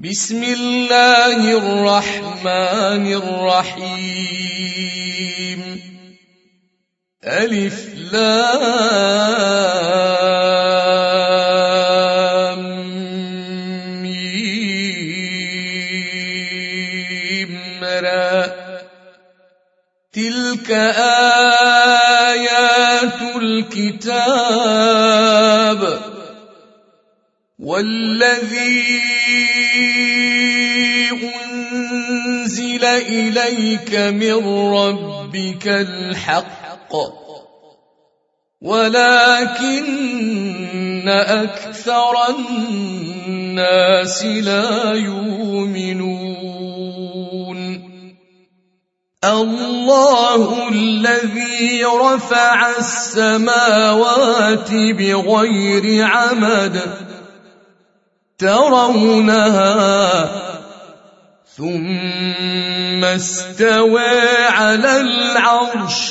بسم الله الرحمن الرحيم. ألف لام ميم را. تلك آيات الكتاب والذي أنزل إليك من ربك الحق ولكن أكثر الناس لا يؤمنون. الله الذي رفع السماوات بغير عمد ترونها ثم استوى على العرش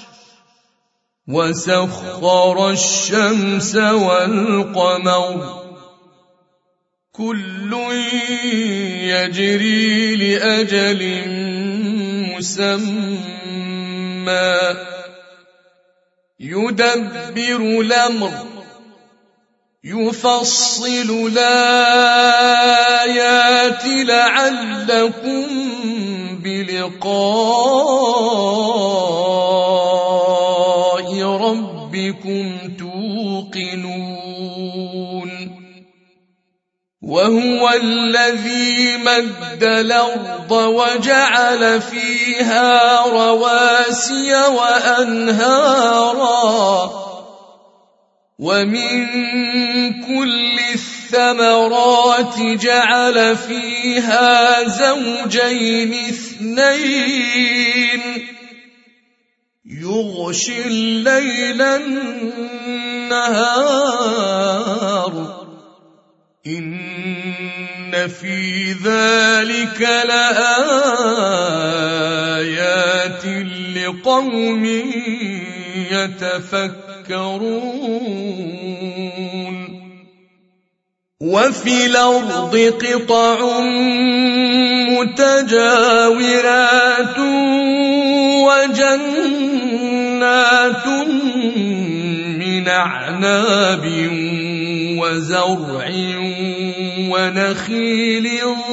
وسخر الشمس والقمر كل يجري لأجل مسمى يدبر الأمر يفصل الآيات لعلكم بلقاء ربكم توقنون. وهو الذي مد الأرض وجعل فيها رواسي وأنهارا ومن كل الثمرات جعل فيها زوجين اثنين يغشي الليل النهار إن في ذلك لآيات لقوم يتفكرون. وفي الأرض قطع متجاورات وجنات من أعناب وزرع ونخيل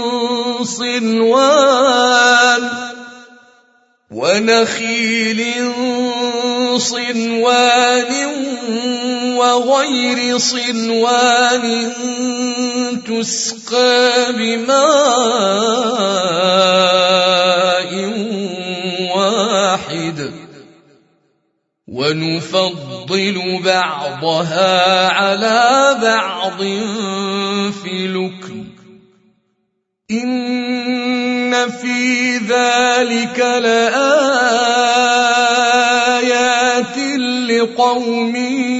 صنوان وغير صنوان تسقى بماء واحد ونفضل بعضها على بعض في الأكل إن في ذلك لآيات لقوم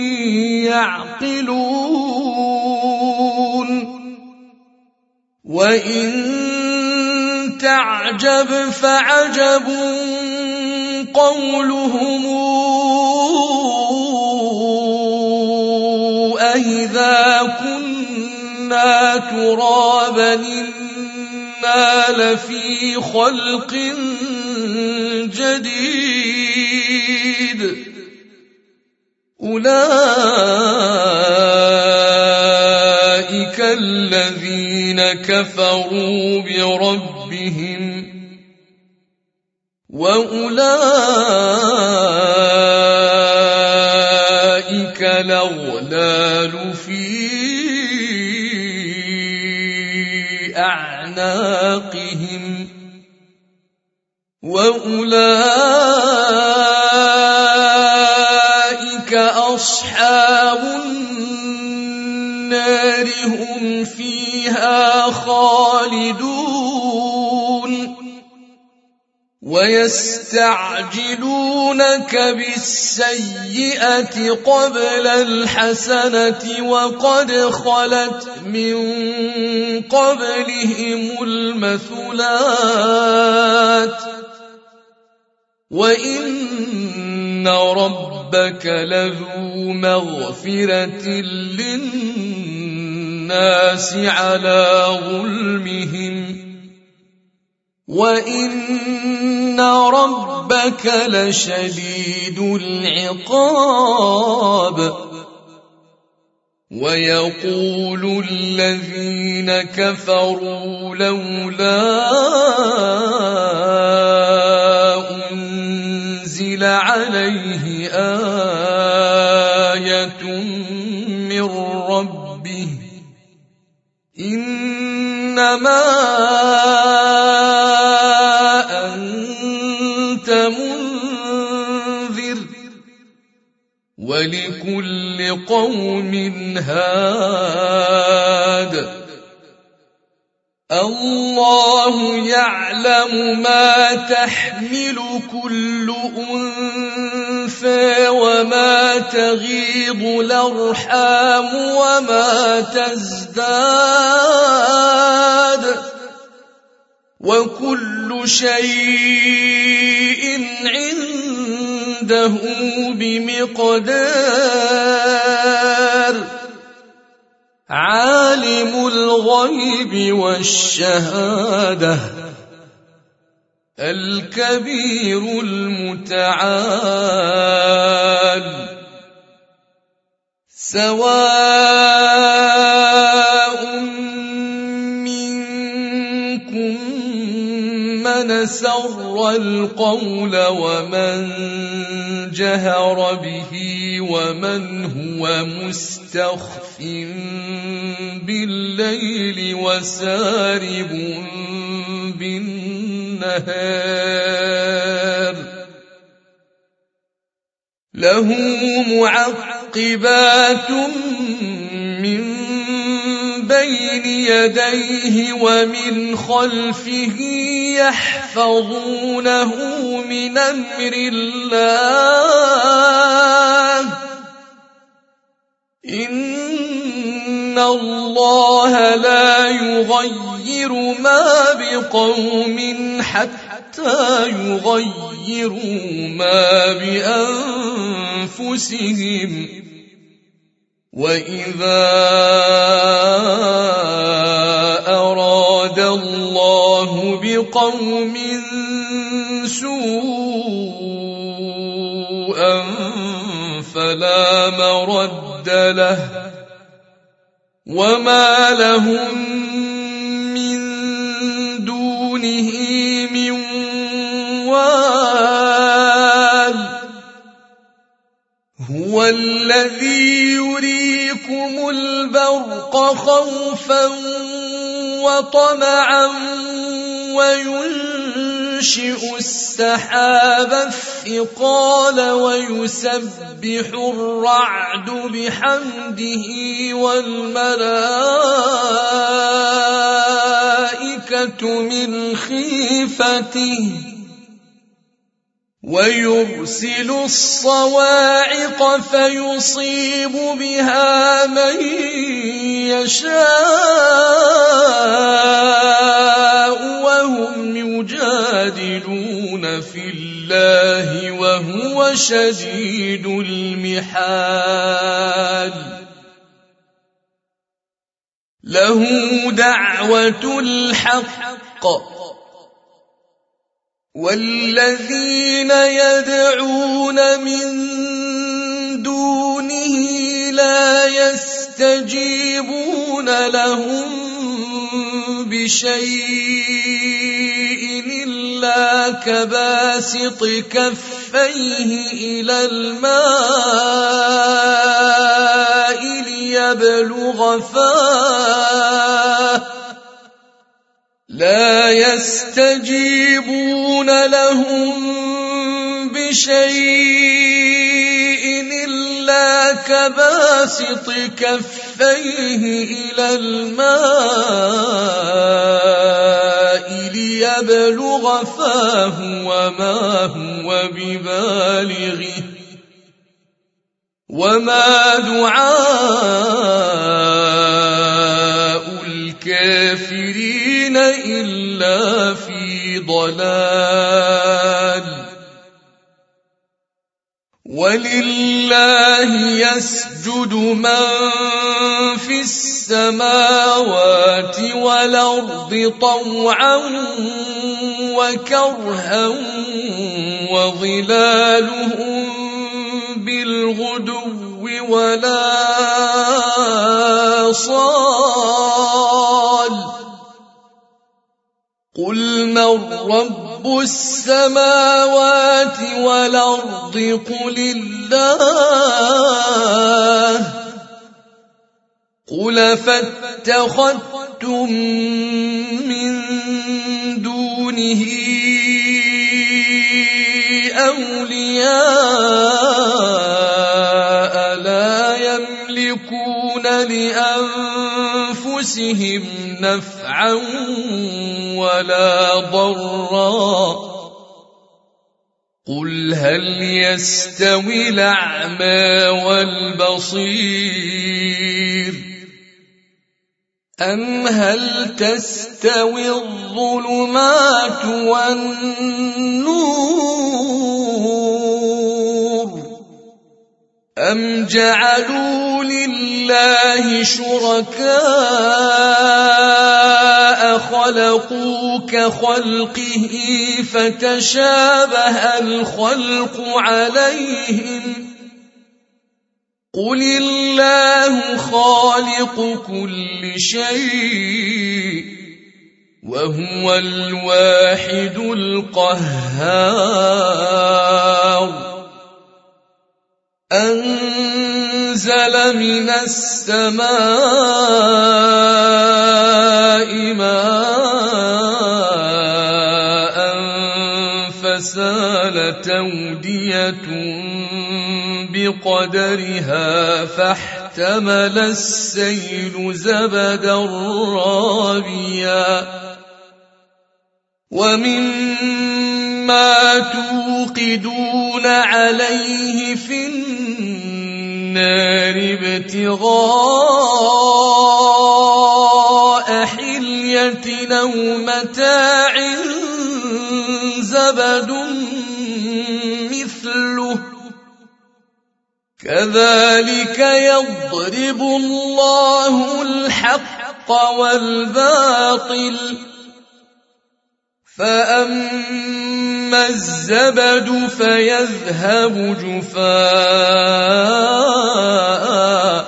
يعقلون. وإن تعجب فعجب قولهم أإذا كنا ترابا إنا لفي خلق جديد أولئك الذين كفروا بربهم وأولئك الأغلال في أعناقهم وأولئك أصحاب النار هم فيها خالدون. ويستعجلونك بالسيئة قبل الحسنة وقد خلت من قبلهم المثلات وإن ربك لذو مغفرة للناس الناس على ظلمهم وإن ربك لشديد العقاب ويقول الذين كفروا لولا أنزل عليه آية من ربه إنما أنت منذر ولكل قوم هاد الله يعلم ما تحمل كل أنثى وما تغيض الأرحام وما تزداد وكل شيء عنده بمقدار عالم الغيب والشهادة الكبير المتعال سواء منكم من أسر القول ومن جهر به ومن هو مستخف بالليل وسارب بالنهار له معقبات من بين يديه ومن خلفه يحفظونه من أمر الله إن الله لا يغير ما بقوم حتى يغيروا ما بأنفسهم وإذا أراد الله بقوم سوءا فلا مرد له وما لهم من دونه من وال هو الذي يريكم البرق خوفا وطمعا وينشئ السحاب الثقال ويسبح الرعد بحمده والملائكة من خيفته ويرسل الصواعق فيصيب بها من يشاء وهم يجادلون في الله وهو شديد المحال له دعوة الحق والذين يدعون من دونه لا يستجيبون لهم بشيء إلا كباسط كفيه إلى الماء ليبلغ فاه لا يستجيبون لهم بشيء إلا كباسط كفيه إلى الماء ليبلغ فاه وما هو ببالغه وما دعاء الكافرين إلا في ضلال ولله يسجد من في السماوات والأرض طوعا وكرها وظلالهم بالغدو والآصال قل من رب السماوات والأرض قل الله قل فاتخذتم من دونه أولياء لا يملكون لأنفسهم نفعا ولا ضرا قل هل يستوي الأعمى والبصير أم هل تستوي الظلمات والنور أم جعلوا لله شركاء خلقوا كخلقه فتشابه الخلق عليهم قل الله خالق كل شيء وهو الواحد القهار أنزل من السماء ماء فسالت أودية بقدرها فاحتمل السيل زبدا رابيا ومما توقدون عليه في النار ابتغاء حلية أو متاع زبد مثله كذلك يضرب الله الحق والباطل فأما الزبد فيذهب جفاء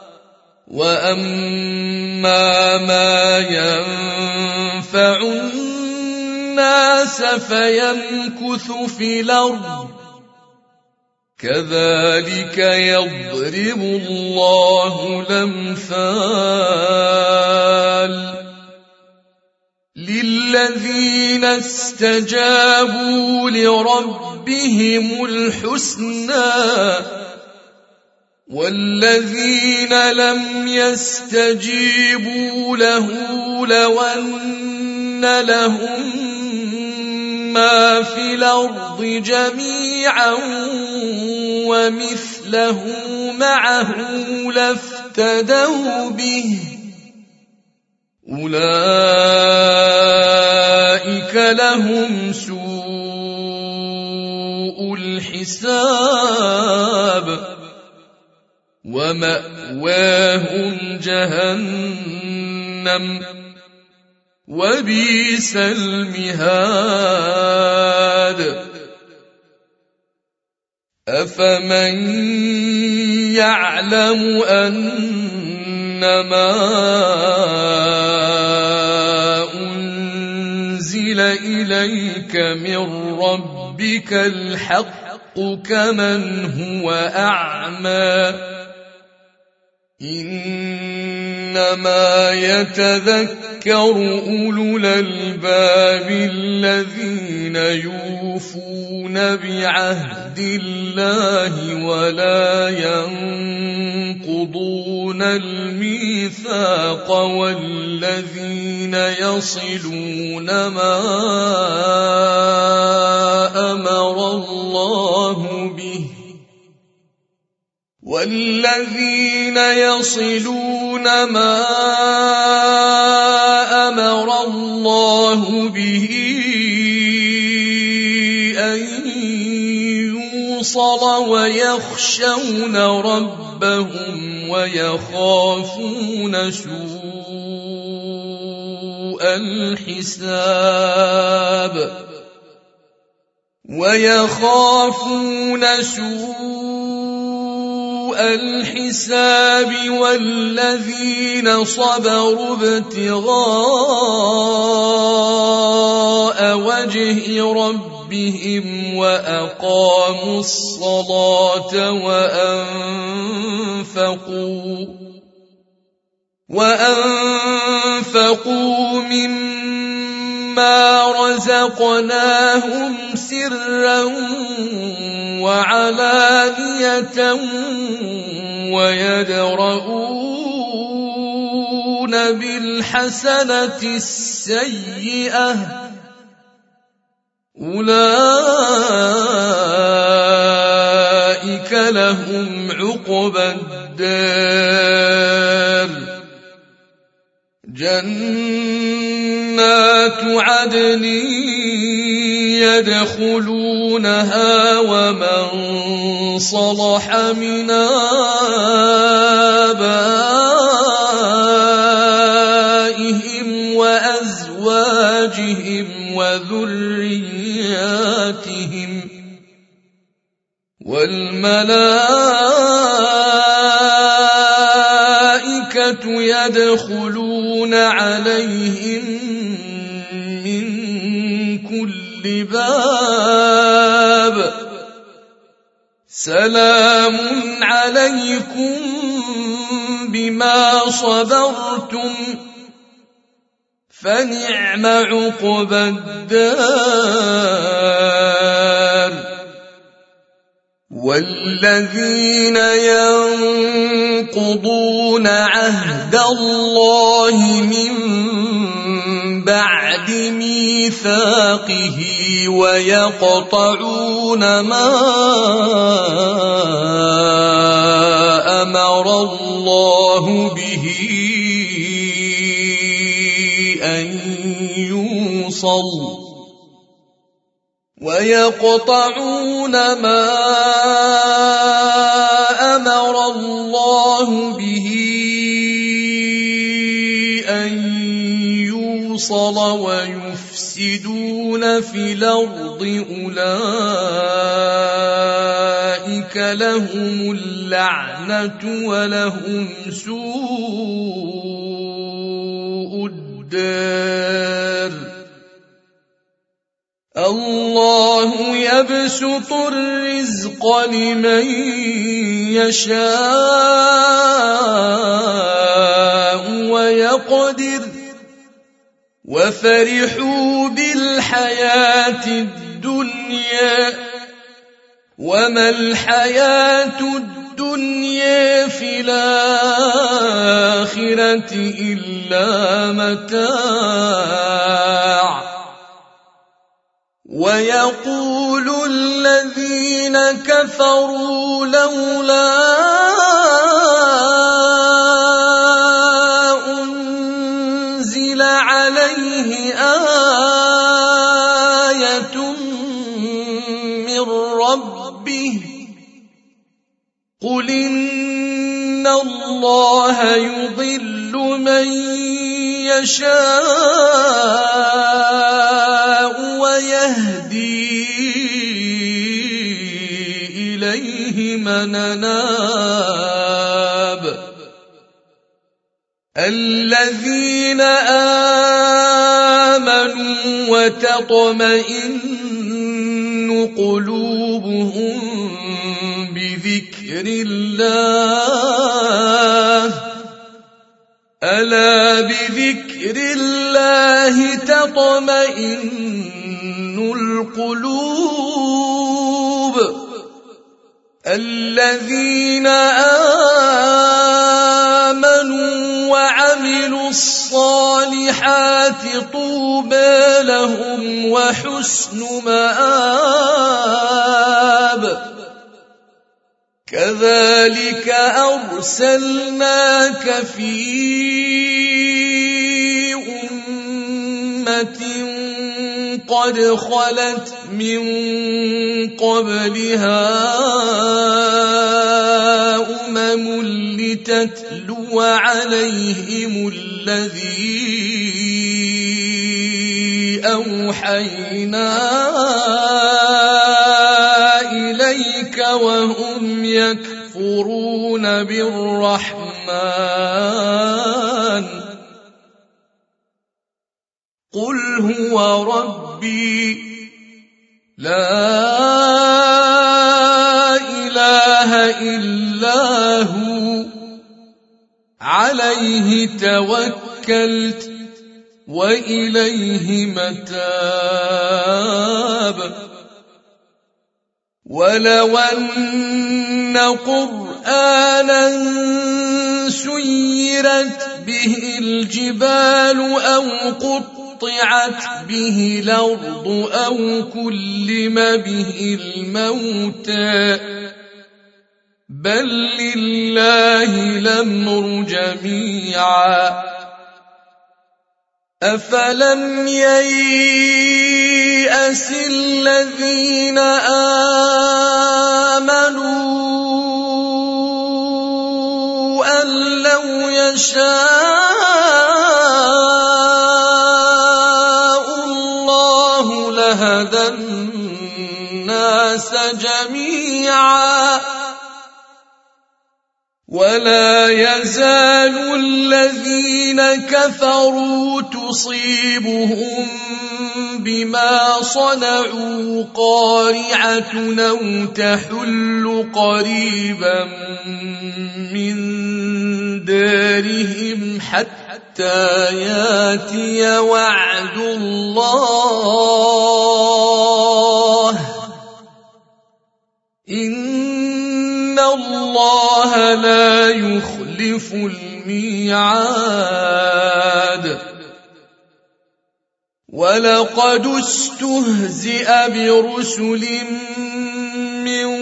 وأما ما ينفع الناس فيمكث في الأرض كذلك يضرب الله الأمثال للذين استجابوا لربهم الحسنى والذين لم يستجيبوا له لو أن لهم ما في الأرض جميعا ومثله معه لافتدوا به أولئك لهم سوء الحساب ومأواهم جهنم وبئس المهاد أفمن يعلم أنما أنزل إليك من ربك الحق كمن هو أعمى إنما يتذكر أولو الألباب الذين يوفون بعهد الله ولا ينقضون الميثاق والذين يصلون ما أمر الله به والذين يصلون ما أمر الله به أن يوصل ويخشون ربهم ويخافون سوء الحساب والذين صبروا ابتغاء وجه ربهم وأقاموا الصلاة وأنفقوا مما رزقناهم سرا وعلانية ويدرؤون بالحسنة السيئة أولئك لهم عقبى الدار جنات عدن يدخلونها ومن صلح من آبائهم وأزواجهم وذرياتهم والملائكة يدخلون عليهم من كل باب سلام عليكم بما صبرتم فنعم عقبى الدار والذين ينقضون عهد الله من بعد ميثاقه ويقطعون ما أمر الله به أن يوصل ويقطعون ما أمر الله به أن يوصل ويفسدون في الأرض أولئك لهم اللعنة ولهم سوء الدار الله يبسط الرزق لمن يشاء ويقدر وفرحوا بالحياة الدنيا وما الحياة الدنيا في الآخرة إلا متاع ويقول الذين كفروا لولا أنزل عليه آية من ربه قل إن الله يضل من يشاء ويهدي إليه من أناب الذين آمنوا وتطمئن قلوبهم بذكر الله ألا بذكر الله تطمئن القلوب الذين آمنوا وعملوا الصالحات طوبى لهم وحسن مآب كذلك أرسلناك في أمة قد خلت من قبلها لتتلو عليهم الذي أوحينا إليك وهم يكفرون بالرحمن قل هو ربي لا إله إلا هو عليه توكلت وإليه متاب ولو أن قرآنا سيرت به الجبال أو قطعت به الأرض أو كلم به الموتى بل لله الأمر جميعا أفلم ييأس الذين آمنوا أن لو يشاء الله لهدى الناس جميعا ولا يزال الذين كفروا تصيبهم بما صنعوا قارعة أو تحل قريبا من دارهم حتى ياتي وعد الله إن الله لا يخلف الميعاد ولقد استهزئ برسل من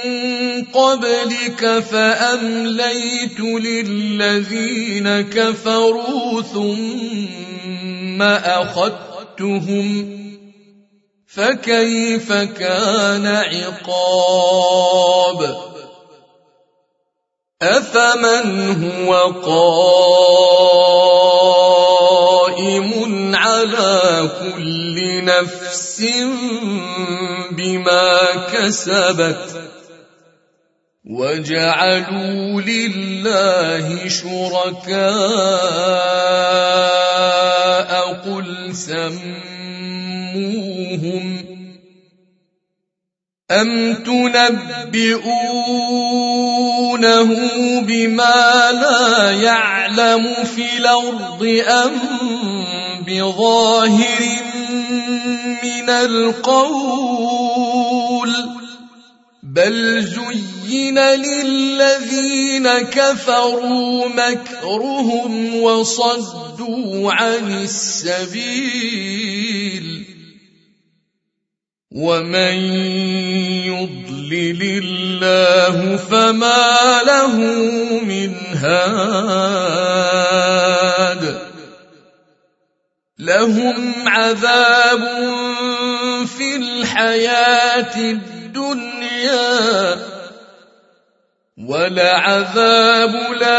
قبلك فأمليت للذين كفروا ثم أخذتهم فكيف كان عقاب أفمن هو قائم على كل نفس بما كسبت وجعلوا لله شركاء قل سموهم أم تنبئونه بما لا يعلم في الأرض أم بظاهر من القول بل زين للذين كفروا مكرهم وصدوا عن السبيل ومن يضلل الله فما له من هاد لهم عذاب في الحياة الدنيا ولعذاب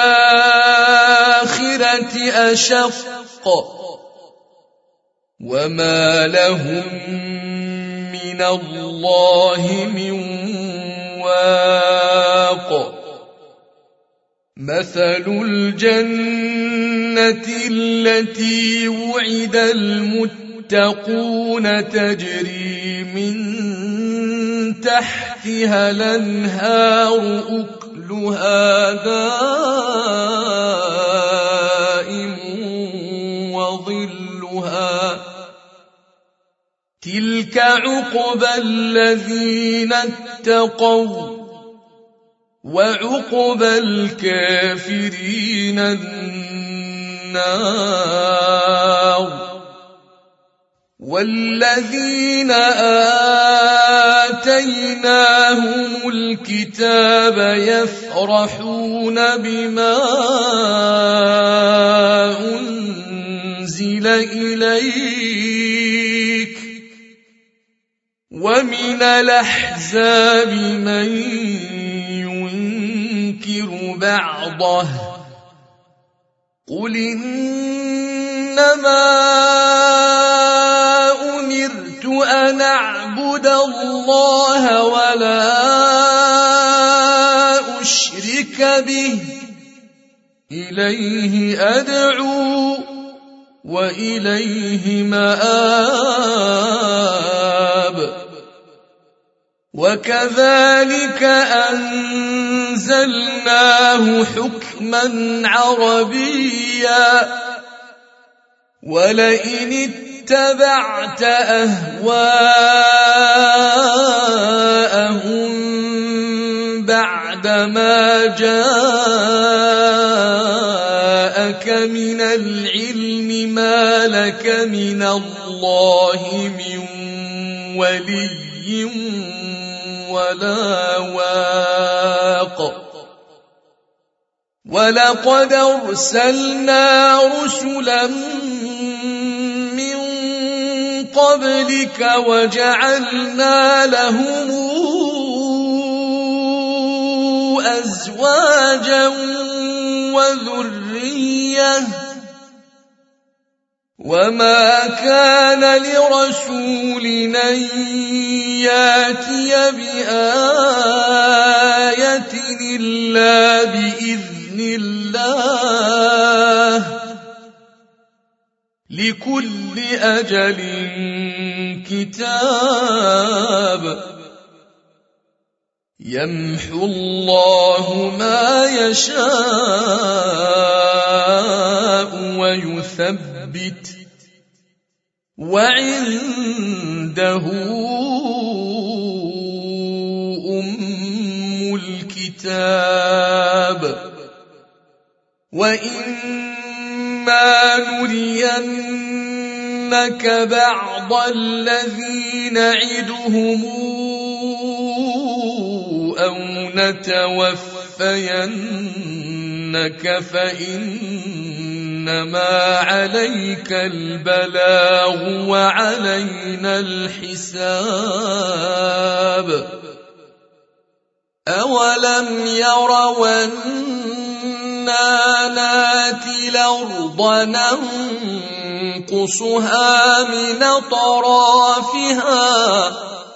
الآخرة أشق وما لهم من الله من واق مثل الجنة التي وعد المتقون تجري من تحتها الأنهار أكلها دائم وظلها تلك عقبى الذين اتقوا وعقبى الكافرين النار والذين آتيناهم الكتاب يفرحون بما أنزل إليك ومن الأحزاب من ينكر بعضه قل إنما أمرت أن أعبد الله ولا أشرك به إليه أدعو وإليه مآب وكذلك أنزلناه حكما عربيا ولئن اتبعت أهواءهم بعدما جاءك من العلم ما لك من الله من ولي ولا واق ولقد أرسلنا رسلا من قبلك وجعلنا لهم أزواجا وذرية وما كان لرسول أن ياتي بآية إلا بإذن الله لكل أجل كتاب يمحو الله ما يشاء ويثبت وعنده أم الكتاب وإما نرينك بعض الذي نعدهم أو نتوفينك فإنما عليك البلاغ وعلينا الحساب أولم يروا أنا ناتي الأرض ننقصها من أطرافها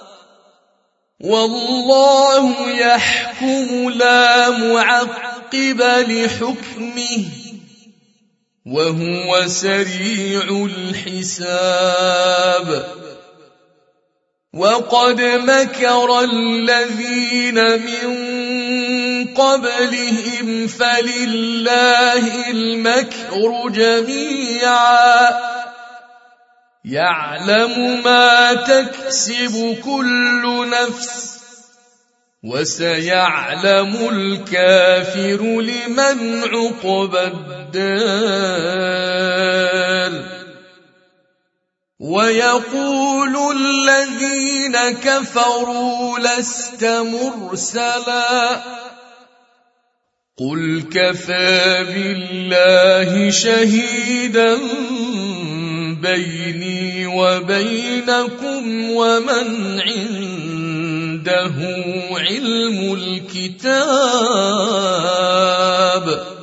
والله يحكم لا معقب لحكمه وهو سريع الحساب وقد مكر الذين من قبلهم فلله المكر جميعا يعلم ما تكسب كل نفس وسيعلم الكافر لمن عقبى الدار ويقول الذين كفروا لست مرسلا قل كفى بالله شهيدا بيني وبينكم ومن عنده علم الكتاب